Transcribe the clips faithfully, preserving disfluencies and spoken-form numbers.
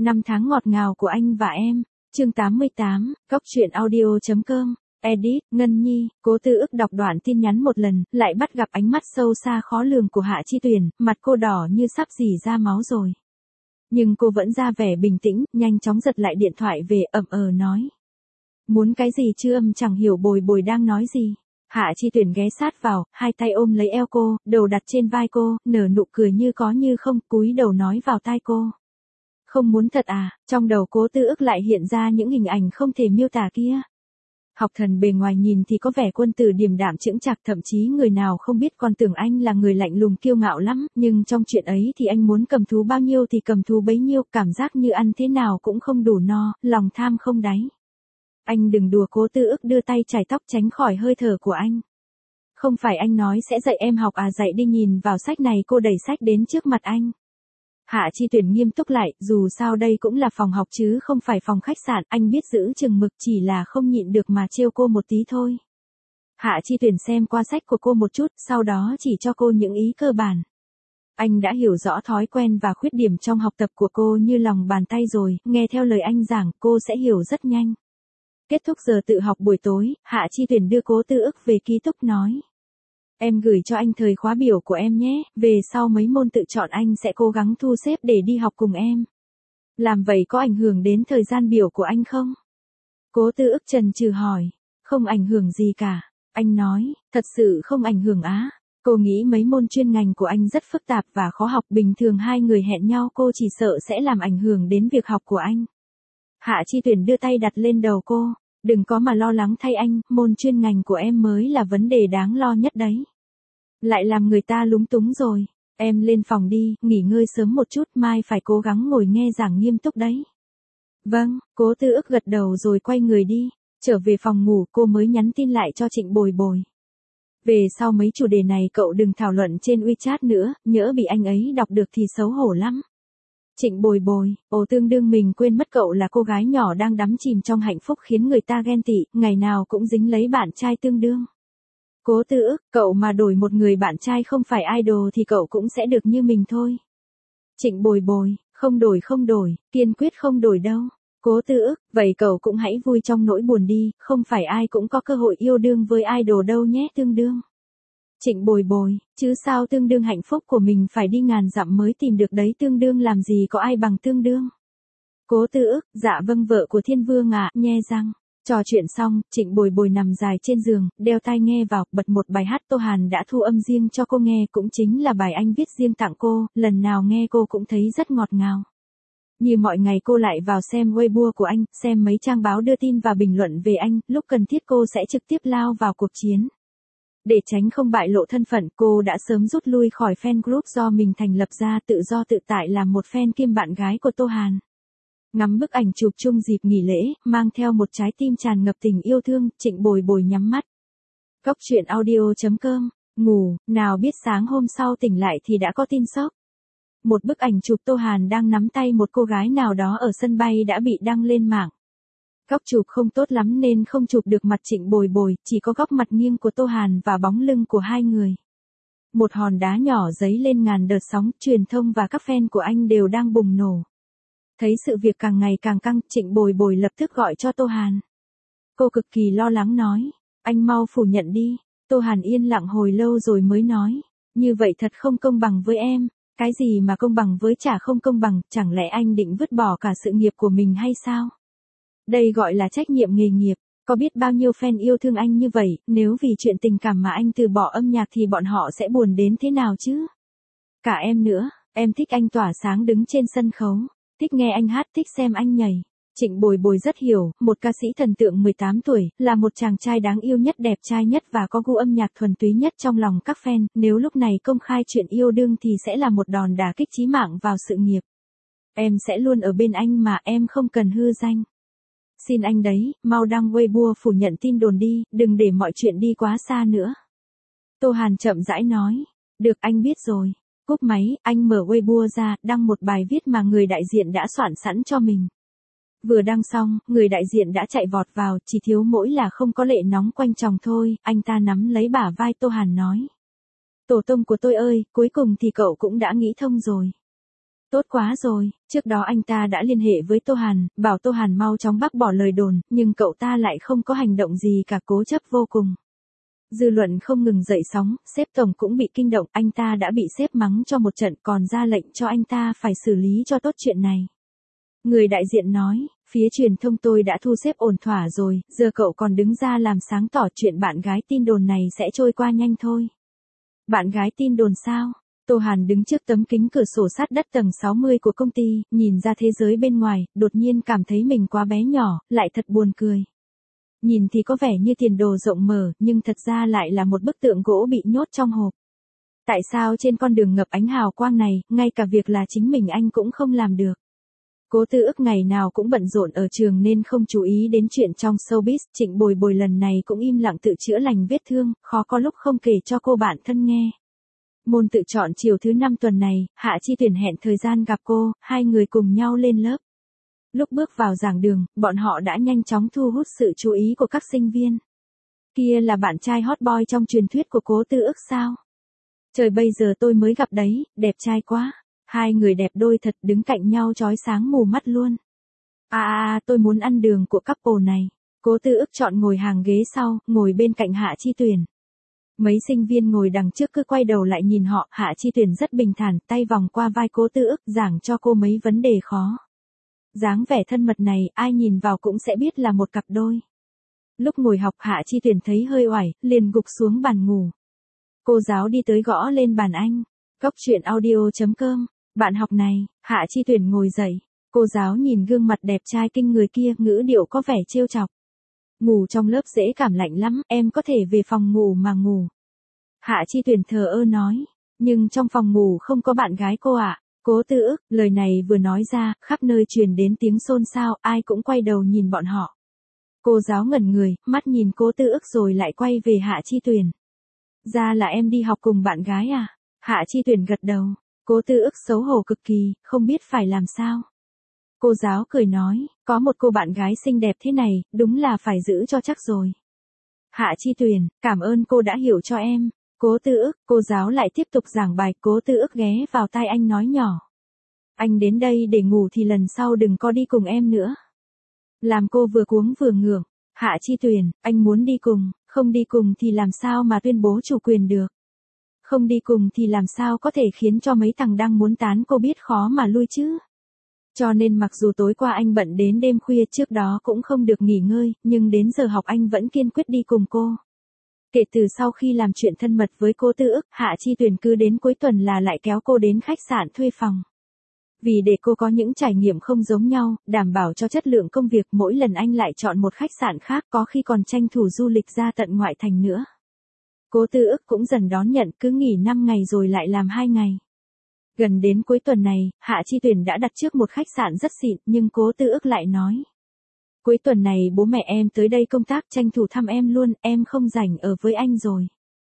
Năm tháng ngọt ngào của anh và em. Chương tám mươi tám, Cóc truyện audio chấm com. Edit, Ngân Nhi. Cố Tư Ức đọc đoạn tin nhắn một lần, lại bắt gặp ánh mắt sâu xa khó lường của Hạ Chi Tuyển, mặt cô đỏ như sắp rỉ ra máu rồi. Nhưng cô vẫn ra vẻ bình tĩnh, nhanh chóng giật lại điện thoại về, ậm ờ nói. Muốn cái gì chứ? Âm chẳng hiểu Bồi Bồi đang nói gì. Hạ Chi Tuyển ghé sát vào, hai tay ôm lấy eo cô, đầu đặt trên vai cô, nở nụ cười như có như không, cúi đầu nói vào tai cô. Không muốn thật à? Trong đầu Cố Tư Ức lại hiện ra những hình ảnh không thể miêu tả kia. Học thần bề ngoài nhìn thì có vẻ quân tử điềm đạm chững chạc, thậm chí người nào không biết còn tưởng anh là người lạnh lùng kiêu ngạo lắm, nhưng trong chuyện ấy thì anh muốn cầm thú bao nhiêu thì cầm thú bấy nhiêu, cảm giác như ăn thế nào cũng không đủ no, lòng tham không đáy. Anh đừng đùa. Cố Tư Ức đưa tay chải tóc tránh khỏi hơi thở của anh. Không phải anh nói sẽ dạy em học à? Dạy đi, nhìn vào sách này. Cô đẩy sách đến trước mặt anh. Hạ Chi Tuyển nghiêm túc lại, dù sao đây cũng là phòng học chứ không phải phòng khách sạn, anh biết giữ chừng mực, chỉ là không nhịn được mà trêu cô một tí thôi. Hạ Chi Tuyển xem qua sách của cô một chút, sau đó chỉ cho cô những ý cơ bản. Anh đã hiểu rõ thói quen và khuyết điểm trong học tập của cô như lòng bàn tay rồi, nghe theo lời anh giảng, cô sẽ hiểu rất nhanh. Kết thúc giờ tự học buổi tối, Hạ Chi Tuyển đưa Cố Tư Ức về ký túc nói. Em gửi cho anh thời khóa biểu của em nhé, về sau mấy môn tự chọn anh sẽ cố gắng thu xếp để đi học cùng em. Làm vậy có ảnh hưởng đến thời gian biểu của anh không? Cố Tư Ức chần chừ hỏi. Không ảnh hưởng gì cả. Anh nói, thật sự không ảnh hưởng á. Cô nghĩ mấy môn chuyên ngành của anh rất phức tạp và khó học, bình thường hai người hẹn nhau cô chỉ sợ sẽ làm ảnh hưởng đến việc học của anh. Hạ Chi Tuyển đưa tay đặt lên đầu cô. Đừng có mà lo lắng thay anh, môn chuyên ngành của em mới là vấn đề đáng lo nhất đấy. Lại làm người ta lúng túng rồi. Em lên phòng đi, nghỉ ngơi sớm một chút, mai phải cố gắng ngồi nghe giảng nghiêm túc đấy. Vâng. Cố Tư Ức gật đầu rồi quay người đi. Trở về phòng ngủ, cô mới nhắn tin lại cho Trịnh Bồi Bồi. Về sau mấy chủ đề này cậu đừng thảo luận trên WeChat nữa, nhỡ bị anh ấy đọc được thì xấu hổ lắm. Trịnh Bồi Bồi, ồ, tương đương mình quên mất cậu là cô gái nhỏ đang đắm chìm trong hạnh phúc khiến người ta ghen tị, ngày nào cũng dính lấy bạn trai tương đương. Cố Tư Ức, cậu mà đổi một người bạn trai không phải idol thì cậu cũng sẽ được như mình thôi. Trịnh Bồi Bồi, không đổi không đổi, kiên quyết không đổi đâu. Cố Tư Ức, vậy cậu cũng hãy vui trong nỗi buồn đi, không phải ai cũng có cơ hội yêu đương với idol đâu nhé. Tương đương. Trịnh Bồi Bồi, chứ sao tương đương, hạnh phúc của mình phải đi ngàn dặm mới tìm được đấy, tương đương làm gì có ai bằng tương đương. Cố Tư Ức, dạ vâng vợ của Thiên Vương ạ, à, nhe răng. Trò chuyện xong, Trịnh Bồi Bồi nằm dài trên giường, đeo tai nghe vào, bật một bài hát Tô Hàn đã thu âm riêng cho cô nghe, cũng chính là bài anh viết riêng tặng cô, lần nào nghe cô cũng thấy rất ngọt ngào. Như mọi ngày cô lại vào xem Weibo của anh, xem mấy trang báo đưa tin và bình luận về anh, lúc cần thiết cô sẽ trực tiếp lao vào cuộc chiến. Để tránh không bại lộ thân phận, cô đã sớm rút lui khỏi fan group do mình thành lập ra, tự do tự tại làm một fan kiêm bạn gái của Tô Hàn. Ngắm bức ảnh chụp chung dịp nghỉ lễ, mang theo một trái tim tràn ngập tình yêu thương, Trịnh Bồi Bồi nhắm mắt. Cóc truyện audio chấm com, ngủ, nào biết sáng hôm sau tỉnh lại thì đã có tin sốc. Một bức ảnh chụp Tô Hàn đang nắm tay một cô gái nào đó ở sân bay đã bị đăng lên mạng. Góc chụp không tốt lắm nên không chụp được mặt Trịnh Bồi Bồi, chỉ có góc mặt nghiêng của Tô Hàn và bóng lưng của hai người. Một hòn đá nhỏ dấy lên ngàn đợt sóng, truyền thông và các fan của anh đều đang bùng nổ. Thấy sự việc càng ngày càng căng, Trịnh Bồi Bồi lập tức gọi cho Tô Hàn. Cô cực kỳ lo lắng nói, anh mau phủ nhận đi. Tô Hàn yên lặng hồi lâu rồi mới nói, như vậy thật không công bằng với em. Cái gì mà công bằng với chả không công bằng, chẳng lẽ anh định vứt bỏ cả sự nghiệp của mình hay sao? Đây gọi là trách nhiệm nghề nghiệp, có biết bao nhiêu fan yêu thương anh như vậy, nếu vì chuyện tình cảm mà anh từ bỏ âm nhạc thì bọn họ sẽ buồn đến thế nào chứ? Cả em nữa, em thích anh tỏa sáng đứng trên sân khấu, thích nghe anh hát, thích xem anh nhảy. Trịnh Bồi Bồi rất hiểu, một ca sĩ thần tượng mười tám tuổi, là một chàng trai đáng yêu nhất, đẹp trai nhất và có gu âm nhạc thuần túy nhất trong lòng các fan, nếu lúc này công khai chuyện yêu đương thì sẽ là một đòn đả kích chí mạng vào sự nghiệp. Em sẽ luôn ở bên anh mà, em không cần hư danh. Xin anh đấy, mau đăng Weibo phủ nhận tin đồn đi, đừng để mọi chuyện đi quá xa nữa. Tô Hàn chậm rãi nói, được anh biết rồi. Cúp máy, anh mở Weibo ra, đăng một bài viết mà người đại diện đã soạn sẵn cho mình. Vừa đăng xong, người đại diện đã chạy vọt vào, chỉ thiếu mỗi là không có lệ nóng quanh chồng thôi, anh ta nắm lấy bả vai Tô Hàn nói. Tổ tông của tôi ơi, cuối cùng thì cậu cũng đã nghĩ thông rồi. Tốt quá rồi, trước đó anh ta đã liên hệ với Tô Hàn, bảo Tô Hàn mau chóng bác bỏ lời đồn, nhưng cậu ta lại không có hành động gì cả, cố chấp vô cùng. Dư luận không ngừng dậy sóng, sếp tổng cũng bị kinh động, anh ta đã bị sếp mắng cho một trận còn ra lệnh cho anh ta phải xử lý cho tốt chuyện này. Người đại diện nói, phía truyền thông tôi đã thu xếp ổn thỏa rồi, giờ cậu còn đứng ra làm sáng tỏ chuyện bạn gái tin đồn này sẽ trôi qua nhanh thôi. Bạn gái tin đồn sao? Tô Hàn đứng trước tấm kính cửa sổ sát đất tầng sáu mươi của công ty, nhìn ra thế giới bên ngoài, đột nhiên cảm thấy mình quá bé nhỏ, lại thật buồn cười. Nhìn thì có vẻ như tiền đồ rộng mở, nhưng thật ra lại là một bức tượng gỗ bị nhốt trong hộp. Tại sao trên con đường ngập ánh hào quang này, ngay cả việc là chính mình anh cũng không làm được? Cố Tư Ức ngày nào cũng bận rộn ở trường nên không chú ý đến chuyện trong showbiz, Trịnh Bồi Bồi lần này cũng im lặng tự chữa lành vết thương, khó có lúc không kể cho cô bạn thân nghe. Môn tự chọn chiều thứ năm tuần này, Hạ Chi Tuyển hẹn thời gian gặp cô, hai người cùng nhau lên lớp. Lúc bước vào giảng đường, bọn họ đã nhanh chóng thu hút sự chú ý của các sinh viên. Kia là bạn trai hot boy trong truyền thuyết của Cố Tư Ức sao? Trời, bây giờ tôi mới gặp đấy, đẹp trai quá. Hai người đẹp đôi thật, đứng cạnh nhau chói sáng mù mắt luôn. À à, tôi muốn ăn đường của couple này. Cố Tư Ức chọn ngồi hàng ghế sau, ngồi bên cạnh Hạ Chi Tuyển. Mấy sinh viên ngồi đằng trước cứ quay đầu lại nhìn họ, Hạ Chi Tuyển rất bình thản, tay vòng qua vai Cố Tư Ức, giảng cho cô mấy vấn đề khó. Dáng vẻ thân mật này, ai nhìn vào cũng sẽ biết là một cặp đôi. Lúc ngồi học, Hạ Chi Tuyển thấy hơi oải, liền gục xuống bàn ngủ. Cô giáo đi tới gõ lên bàn anh. Góc chuyện audio chấm com, bạn học này. Hạ Chi Tuyển ngồi dậy. Cô giáo nhìn gương mặt đẹp trai kinh người kia, ngữ điệu có vẻ trêu chọc. Ngủ trong lớp dễ cảm lạnh lắm, em có thể về phòng ngủ mà ngủ. Hạ Chi Tuyển thờ ơ nói, nhưng trong phòng ngủ không có bạn gái cô ạ. À? Cố Tư Ức, lời này vừa nói ra, khắp nơi truyền đến tiếng xôn xao, ai cũng quay đầu nhìn bọn họ. Cô giáo ngẩn người, mắt nhìn Cố Tư Ức rồi lại quay về Hạ Chi Tuyển. Ra là em đi học cùng bạn gái à? Hạ Chi Tuyển gật đầu. Cố Tư Ức xấu hổ cực kỳ, không biết phải làm sao. Cô giáo cười nói, có một cô bạn gái xinh đẹp thế này, đúng là phải giữ cho chắc rồi. Hạ Chi Tuyển, cảm ơn cô đã hiểu cho em. Cố Tư Ức, cô giáo lại tiếp tục giảng bài, Cố Tư Ức ghé vào tai anh nói nhỏ. Anh đến đây để ngủ thì lần sau đừng có đi cùng em nữa. Làm cô vừa cuống vừa ngượng. Hạ Chi Tuyển, anh muốn đi cùng, không đi cùng thì làm sao mà tuyên bố chủ quyền được. Không đi cùng thì làm sao có thể khiến cho mấy thằng đang muốn tán cô biết khó mà lui chứ. Cho nên mặc dù tối qua anh bận đến đêm khuya, trước đó cũng không được nghỉ ngơi, nhưng đến giờ học anh vẫn kiên quyết đi cùng cô. Kể từ sau khi làm chuyện thân mật với Cố Tư Ức, Hạ Chi Tuyển cứ đến cuối tuần là lại kéo cô đến khách sạn thuê phòng. Vì để cô có những trải nghiệm không giống nhau, đảm bảo cho chất lượng công việc, mỗi lần anh lại chọn một khách sạn khác, có khi còn tranh thủ du lịch ra tận ngoại thành nữa. Cố Tư Ức cũng dần đón nhận, cứ nghỉ năm ngày rồi lại làm hai ngày. Gần đến cuối tuần này, Hạ Chi Tuyển đã đặt trước một khách sạn rất xịn, nhưng Cố Tư Ức lại nói. Cuối tuần này bố mẹ em tới đây công tác, tranh thủ thăm em luôn, em không rảnh ở với anh rồi.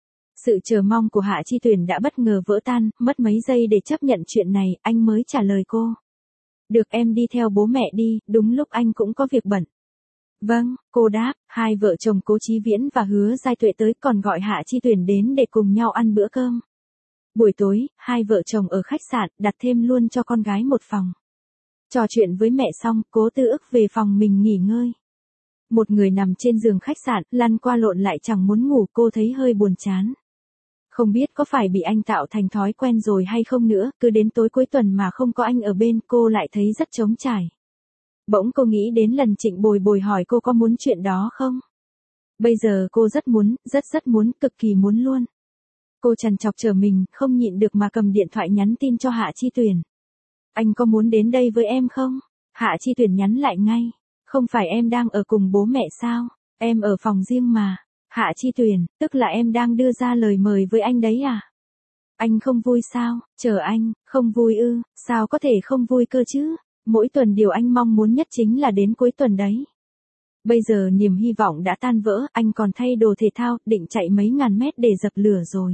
Sự chờ mong của Hạ Chi Tuyển đã bất ngờ vỡ tan, mất mấy giây để chấp nhận chuyện này, anh mới trả lời cô. Được, em đi theo bố mẹ đi, đúng lúc anh cũng có việc bận. Vâng, cô đáp. Hai vợ chồng Cố Chí Viễn và Hứa Giai Tuệ tới, còn gọi Hạ Chi Tuyển đến để cùng nhau ăn bữa cơm. Buổi tối, hai vợ chồng ở khách sạn, đặt thêm luôn cho con gái một phòng. Trò chuyện với mẹ xong, Cố Tư Ức về phòng mình nghỉ ngơi. Một người nằm trên giường khách sạn, lăn qua lộn lại chẳng muốn ngủ, cô thấy hơi buồn chán. Không biết có phải bị anh tạo thành thói quen rồi hay không nữa, cứ đến tối cuối tuần mà không có anh ở bên, cô lại thấy rất trống trải. Bỗng cô nghĩ đến lần Trịnh Bồi Bồi hỏi cô có muốn chuyện đó không? Bây giờ cô rất muốn, rất rất muốn, cực kỳ muốn luôn. Cô trằn trọc trở mình, không nhịn được mà cầm điện thoại nhắn tin cho Hạ Chi Tuyển. Anh có muốn đến đây với em không? Hạ Chi Tuyển nhắn lại ngay. Không phải em đang ở cùng bố mẹ sao? Em ở phòng riêng mà. Hạ Chi Tuyển, tức là em đang đưa ra lời mời với anh đấy à? Anh không vui sao? Chờ anh, không vui ư? Sao có thể không vui cơ chứ? Mỗi tuần điều anh mong muốn nhất chính là đến cuối tuần đấy. Bây giờ niềm hy vọng đã tan vỡ, anh còn thay đồ thể thao, định chạy mấy ngàn mét để dập lửa rồi.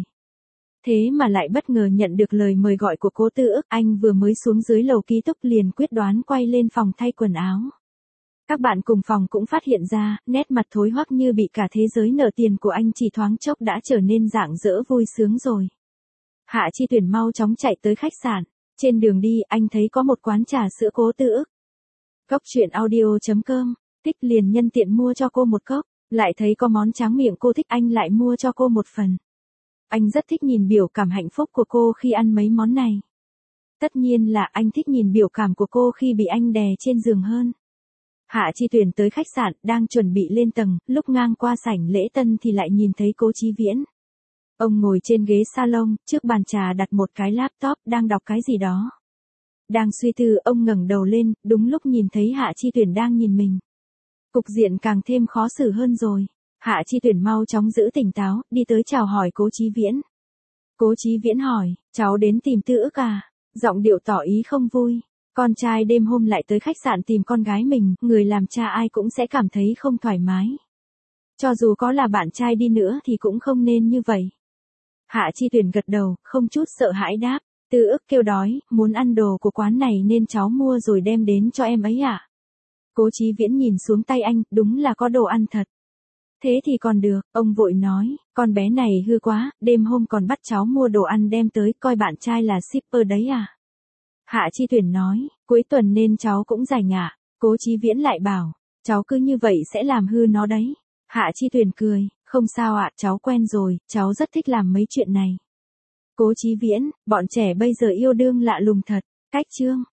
Thế mà lại bất ngờ nhận được lời mời gọi của Cố Tư Ức, anh vừa mới xuống dưới lầu ký túc liền quyết đoán quay lên phòng thay quần áo. Các bạn cùng phòng cũng phát hiện ra, nét mặt thối hoắc như bị cả thế giới nợ tiền của anh chỉ thoáng chốc đã trở nên rạng rỡ vui sướng rồi. Hạ Chi Tuyển mau chóng chạy tới khách sạn. Trên đường đi, anh thấy có một quán trà sữa Cố Tư Ức. Cốc truyện audio chấm com, thích liền nhân tiện mua cho cô một cốc, lại thấy có món tráng miệng cô thích anh lại mua cho cô một phần. Anh rất thích nhìn biểu cảm hạnh phúc của cô khi ăn mấy món này. Tất nhiên là anh thích nhìn biểu cảm của cô khi bị anh đè trên giường hơn. Hạ Chi Tuyền tới khách sạn, đang chuẩn bị lên tầng, lúc ngang qua sảnh lễ tân thì lại nhìn thấy Cố Chí Viễn. Ông ngồi trên ghế salon, trước bàn trà đặt một cái laptop, đang đọc cái gì đó. Đang suy tư, ông ngẩng đầu lên, đúng lúc nhìn thấy Hạ Chi Tuyền đang nhìn mình. Cục diện càng thêm khó xử hơn rồi. Hạ Chi Tuyền mau chóng giữ tỉnh táo, đi tới chào hỏi Cố Chí Viễn. Cố Chí Viễn hỏi, cháu đến tìm Tư Ức à? Giọng điệu tỏ ý không vui. Con trai đêm hôm lại tới khách sạn tìm con gái mình, người làm cha ai cũng sẽ cảm thấy không thoải mái. Cho dù có là bạn trai đi nữa thì cũng không nên như vậy. Hạ Chi Tuyền gật đầu, không chút sợ hãi đáp, Tư Ức kêu đói, muốn ăn đồ của quán này nên cháu mua rồi đem đến cho em ấy ạ. À? Cố Chí Viễn nhìn xuống tay anh, đúng là có đồ ăn thật. Thế thì còn được, ông vội nói, con bé này hư quá, đêm hôm còn bắt cháu mua đồ ăn đem tới, coi bạn trai là shipper đấy à. Hạ Chi Tuyền nói, cuối tuần nên cháu cũng rảnh ạ. Cố Chí Viễn lại bảo, cháu cứ như vậy sẽ làm hư nó đấy. Hạ Chi Tuyền cười, không sao ạ, cháu quen rồi, cháu rất thích làm mấy chuyện này. Cố Chí Viễn, bọn trẻ bây giờ yêu đương lạ lùng thật. Cách chương